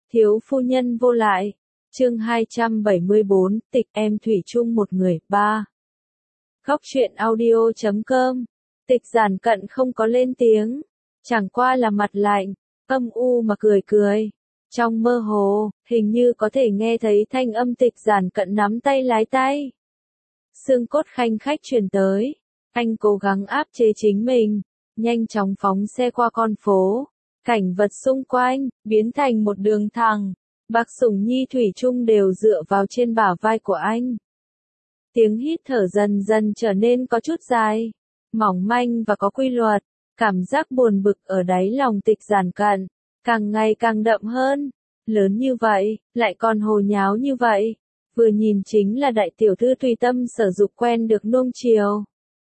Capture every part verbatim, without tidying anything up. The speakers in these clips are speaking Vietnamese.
Thiếu phu nhân vô lại. Chương hai trăm bảy mươi bốn, tịch em thủy chung một người, ba. Góc truyện audio chấm com. Tịch Giản Cận không có lên tiếng, chẳng qua là mặt lạnh, âm u mà cười cười. Trong mơ hồ, hình như có thể nghe thấy thanh âm Tịch Giản Cận nắm tay lái tay. Xương cốt khanh khách truyền tới, anh cố gắng áp chế chính mình, nhanh chóng phóng xe qua con phố. Cảnh vật xung quanh, biến thành một đường thẳng. Bạc Sủng Nhi thủy chung đều dựa vào trên bả vai của anh. Tiếng hít thở dần dần trở nên có chút dài, mỏng manh và có quy luật. Cảm giác buồn bực ở đáy lòng Tịch Giản Cận, càng ngày càng đậm hơn. Lớn như vậy, lại còn hồ nháo như vậy. Vừa nhìn chính là đại tiểu thư tùy tâm sở dục quen được nuông chiều.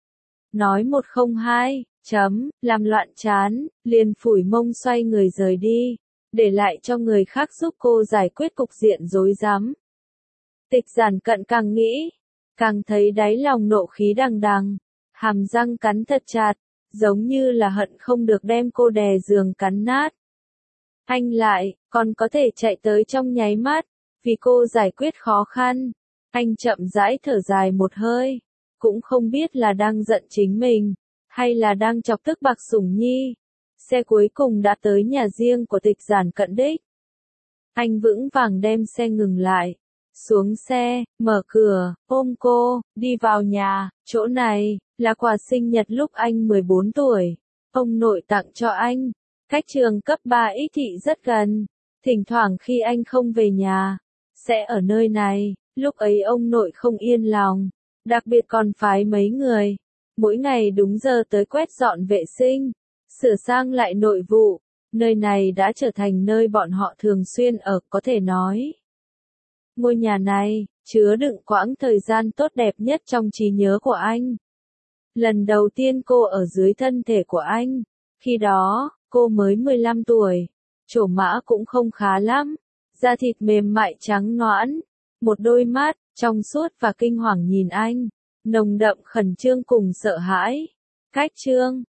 Nói một không hai, chấm, làm loạn chán, liền phủi mông xoay người rời đi, để lại cho người khác giúp cô giải quyết cục diện rối rắm. Tịch Giản Cận càng nghĩ, càng thấy đáy lòng nộ khí đằng đằng, hàm răng cắn thật chặt, giống như là hận không được đem cô đè giường cắn nát. Anh lại, còn có thể chạy tới trong nháy mắt, vì cô giải quyết khó khăn. Anh chậm rãi thở dài một hơi, cũng không biết là đang giận chính mình, hay là đang chọc tức Bạc Sủng Nhi. Xe cuối cùng đã tới nhà riêng của Tịch Giản Cận đích. Anh vững vàng đem xe ngừng lại, xuống xe, mở cửa, ôm cô, đi vào nhà. Chỗ này là quà sinh nhật lúc anh mười bốn tuổi, ông nội tặng cho anh. Cách trường cấp ba X thị rất gần, thỉnh thoảng khi anh không về nhà, sẽ ở nơi này. Lúc ấy ông nội không yên lòng, đặc biệt còn phái mấy người, mỗi ngày đúng giờ tới quét dọn vệ sinh, sửa sang lại nội vụ. Nơi này đã trở thành nơi bọn họ thường xuyên ở, có thể nói. Ngôi nhà này, chứa đựng quãng thời gian tốt đẹp nhất trong trí nhớ của anh. Lần đầu tiên cô ở dưới thân thể của anh, khi đó, cô mới mười lăm tuổi, trổ mã cũng không khá lắm, da thịt mềm mại trắng nõn, một đôi mắt, trong suốt và kinh hoàng nhìn anh, nồng đậm khẩn trương cùng sợ hãi. Cách chương,